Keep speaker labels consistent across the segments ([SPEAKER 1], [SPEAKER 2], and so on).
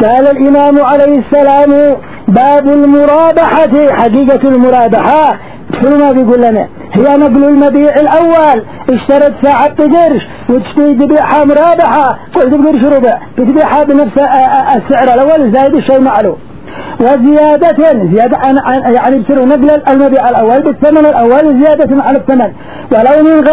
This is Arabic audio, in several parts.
[SPEAKER 1] قال الإمام عليه السلام باب المرابحة. حقيقة المرابحة شنو ما بيقول لنا؟ هي نقل المبيع الأول، اشترت ساعة بقرش وتشتري تبيعها مرابحة، قلت بقرش ربع بتبيعها بنفس السعر الأول زائد الشيء معلوم. وزيادة يعني بصير نقل المبيع الأول بالثمن الأول زيادة على الثمن ولو من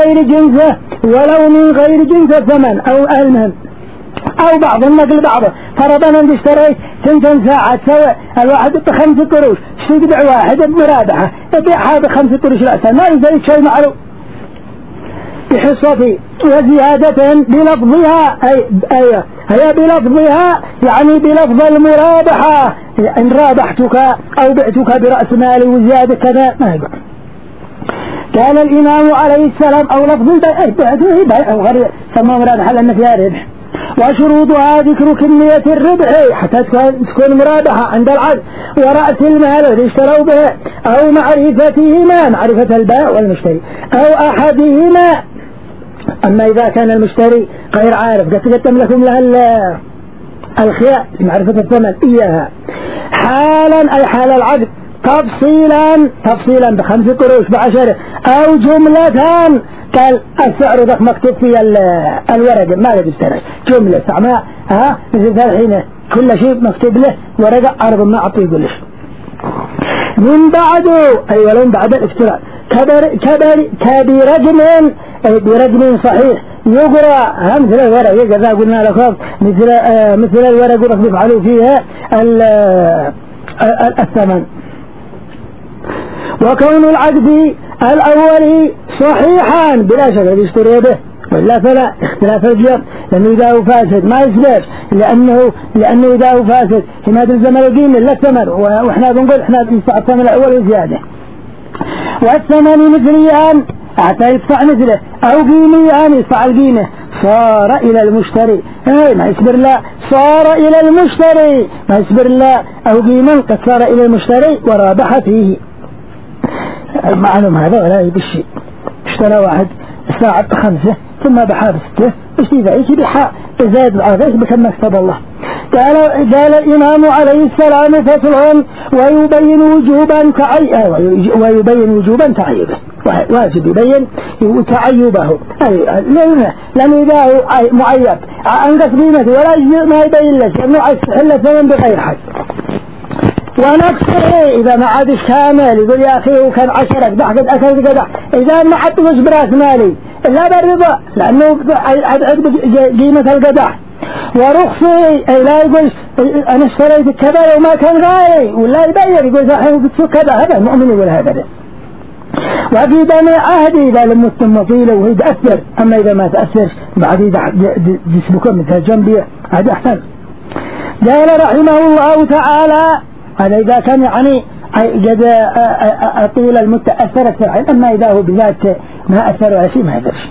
[SPEAKER 1] غير جنس الثمن أو المهم أو بعض النقل بعضه. فرضا أن اشتريت سنتين ساعة تسوي الواحد ب5 قروش، اشتري تبيع واحد بمرابحة تبيعها ب5 قروش رأسا ما يزيد شيء معلوم بحصتي. وزيادة بلفظها هي بلفظها يعني بلفظ المرابحة، إن رابحتك أو بعتك برأس مالي وزيادة كذا ما يقع. قال الإمام عليه السلام أو لفظ البيع أو غير سمى مرابحة لأن فيها ربح. وشروطها ذكر كمية الربح حتى تكون مرابحة عند العقد ورأس المال الذي اشتروا به أو معرفتهما معرفة البائع والمشتري أو أحدهما. أما إذا كان المشتري غير عارف قد لكم لها الخيار لمعرفة الثمن إياها حالا أي حال العقد تفصيلا ب5 قروش ب10 أو جملة. قال السعر ذاك مكتوب في الورقة ما قد اشتري جملة سعماء مثل الحين كل شيء مكتوب له ورقة عرض ما أعطيه يقولش من بعده أي ولو بعد الافتراء برقم صحيح يقرأ مثل الورقة كذا قلنا لكم مثل الورقة يفعلوا فيها الثمن. وكون العقد الأول صحيحا بلا شك الذي اشتري به وإلا فلا اختلاف الجر لأنه إذا هو فاسد ما يسبب لأنه إذا هو فاسد هنا تلزم القيمة لا الثمن وإحنا بنقول إحنا بندفع الثمن الأول وزيادة. والثمن مثليا حتى يدفع مثله أو قيميا يدفع القيمة صار إلى المشتري ما يصبر لا صار إلى المشتري ما يصبر لا أو قيما قد صار إلى المشتري ورابح فيه. المعلوم هذا ولا يبشي اشترى واحد الساعة ب5 ثم بحار 6 اشتري ذلك بحاء زاد العادش بكم اكتب الله. قال الإمام عليه السلام فصل ويبين وجوبا تعيبه واجب يبين تعيبه لأنه إذا هو معيب أنقص قيمته ولا يجزء ما يبين لك لأنه عايز ثمن بغير حد. ونقصه إذا ما عادش كامل يقول يا أخي هو كان 10 ضحكت أكل قدح إذا ما حط مش براس مالي إلا بالرضا لأنه عد قيمة القدح. ورخصه أي لا يقول أنا اشتريت كذا وما كان غالي ولا يبين يقول صاحبه بتسوق كذا هذا المؤمن يقول هذا. وفي بني عهدي إذا لم يتم طيلة وهي تأثر أما إذا ما تأثر بعد يسبكم مثل جنبي هذا أحسن. قال رحمه الله تعالى هذا إذا كان يعني قد طول المدة أثرت في العين أما إذا هو بذات ما أثر ولا شيء ما يدرش.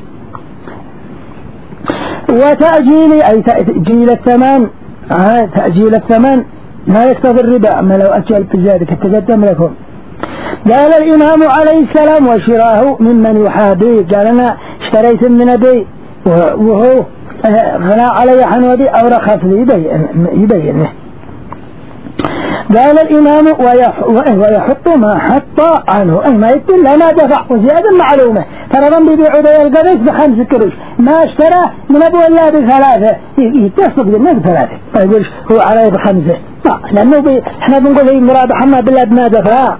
[SPEAKER 1] وتأجيل أي تأجيل الثمن لا يقتضي الربا ما لو أجل بزيادة كتقدم لكم. قال الإمام عليه السلام وشراه ممن يحابي قال أنا اشتريت من أبي وهو غنى علي حنودي أو رخص لي يبينه. قال الإمام ويحط ما حط عنه أي ما يدل ما دفع وزيادة معلومة فرضا بيبيعوا ذي القريش ب5 قروش ما اشترى من أبو الله ب3 يتصف بالناس ب3 فيقولش هو عليه ب5 لأنه احنا بنقول هي مرابحة ما بالله ما دفع.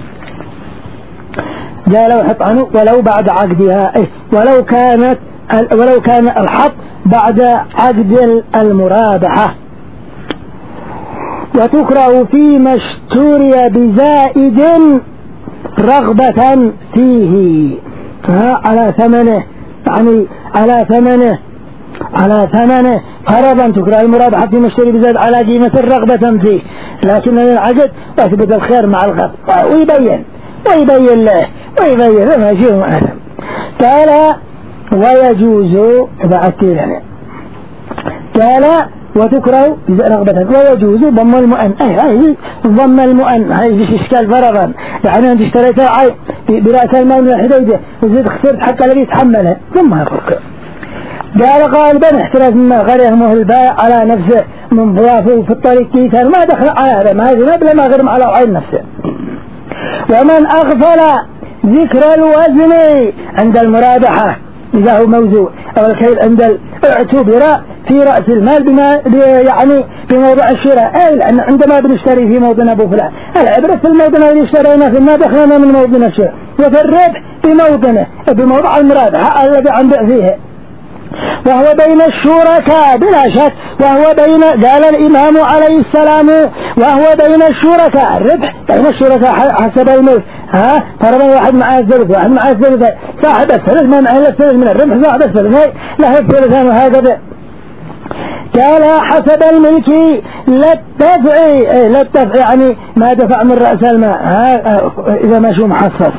[SPEAKER 1] قال وحط عنه ولو بعد عقدها ولو كان الحط بعد عقد المرابحة. وتكره فيما اشتري بزائد رغبة فيه على ثمنه يعني على ثمنه فرضا تكره المرابحة فيما اشتري بزائد على قيمة رغبة فيه لكن العقد يثبت الخير مع الغد ويبين له ما شيء معلم. قال ويجوز بعتيرنا قال وتكره رغبة ويجوز ضم المؤن ضم المؤن هاي مش إشكال فرضا يعني أنت اشتريتها برأس المال من الحديدة وزيد خسرت حتى الذي يتحملها ثم يفرق. قال غالبا احتراز مما غرمه البائع على نفسه من ضيافه في الطريق كيسان ما دخل على هذا ما يذنب لما غرم على عين نفسه. ومن أغفل ذكر الوزن عند المرابحة إذا هو موزون أو الكيل عند اعتبر في رأس المال بما يعني بموضع الشراء، أي لأن عندما بنشتري في موضع أبو فلان العبرة في الموضع الذي اشترينا في المال دخلنا من موضع الشراء، وفي الربح بموضع المرابحة الذي عم بيع فيه، وهو بين الشركاء بلا شك، وهو بين قال الإمام عليه السلام وهو بين الشركاء الربح بين الشركاء حسب الملك. فرضا واحد معاه الثلث واحد معاه الثلث صاحب الثلث ما معه إلا الثلث من الربح صاحب الثلث له الثلثان وهكذا. قال حسب الملك لا الدفع يعني ما دفع من رأس الماء إذا مشوا محصص،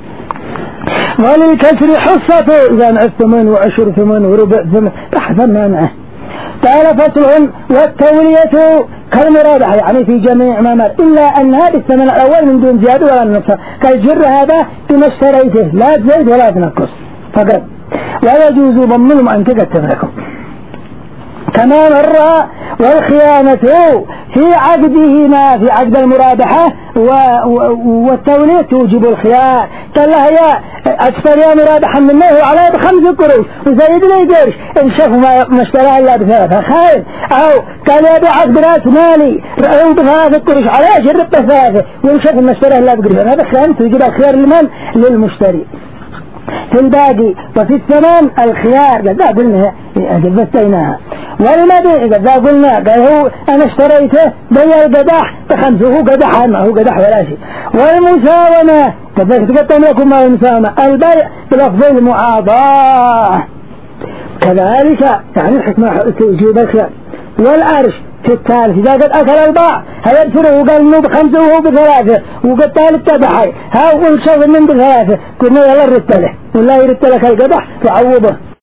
[SPEAKER 1] وللكسر حصته إذا نعف ثمن وعشر ثمن وربع ثمن حسب ما معه. قال فصل والتولية كالمرابحة يعني في جميع ما مر إلا أنها بالثمن الأول من دون زيادة ولا نقص، كالجر هذا بما اشتريته لا تزيد ولا تنقص فقط، ولا يجوز ضمنهم أن تقتل لكم كما مر. والخيانة في عقدهما في عقد المرابحة والتولية توجب الخيار. قال لها يا أشتري مرابحا منه على ب5 قروش وزيد لي قرش إن شافوا ما اشتراه إلا ب3 خاين، أو قال يا بعقد رأس مالي رأوا ب3 قروش على أجر ب3 وإن شافوا ما اشتراه إلا بقرش، هذا خيانة توجب الخيار لمن؟ للمشتري. في الباقي وفي الثمن الخيار قد قلنا بثيناها. والمبيع قد قلنا قال هو أنا اشتريته بيع القدح ب5 وهو قدح ما هو قدح ولا شيء. والمساومة قد تقدم لكم مع المساومة البيع بلفظ المعاضاة كذلك يعني الحكمة توجيب الخيار. والعرش في الثالث إذا قد أكل الباع هيبصره وقال إنه ب5 وهو ب3 وقد ثالث تبعي ها ونشوف من ب3 قلنا يلا رتله ولا يرتلك القدح تعوضه